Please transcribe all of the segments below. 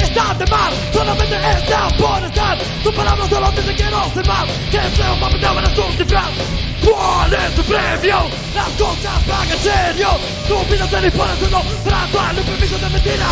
bastante mal, solamente está por estar. Tus palabras solo dicen que no sé más, que feo papel para su disfraz. ¿Cuál es tu premio? Las cosas van en serio. Tu vida se dispone solo para actuar un permiso de mentira.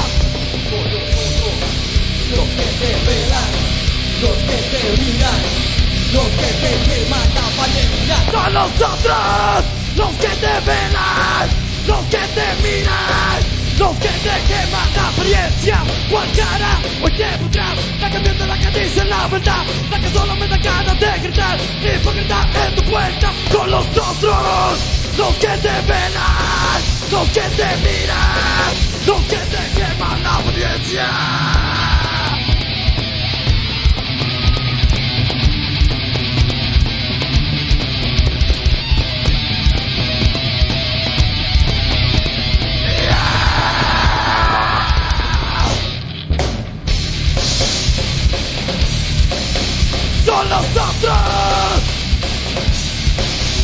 Los que te velan, los que te miran, los que te queman la apariencia. Son nosotros los que te velan, los que te miran, los que te queman la apariencia. ¿Cuál cara hoy te pondrá? La que miente, la que dice la verdad, la que solo me da ganas de gritar. Hipócrita en tu puerta. Son nosotros los que te velan, los que te miran, los que te queman la apariencia. Son nosotros.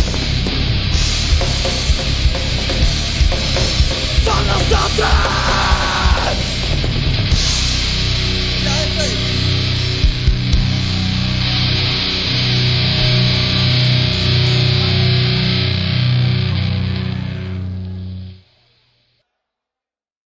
Son nosotros.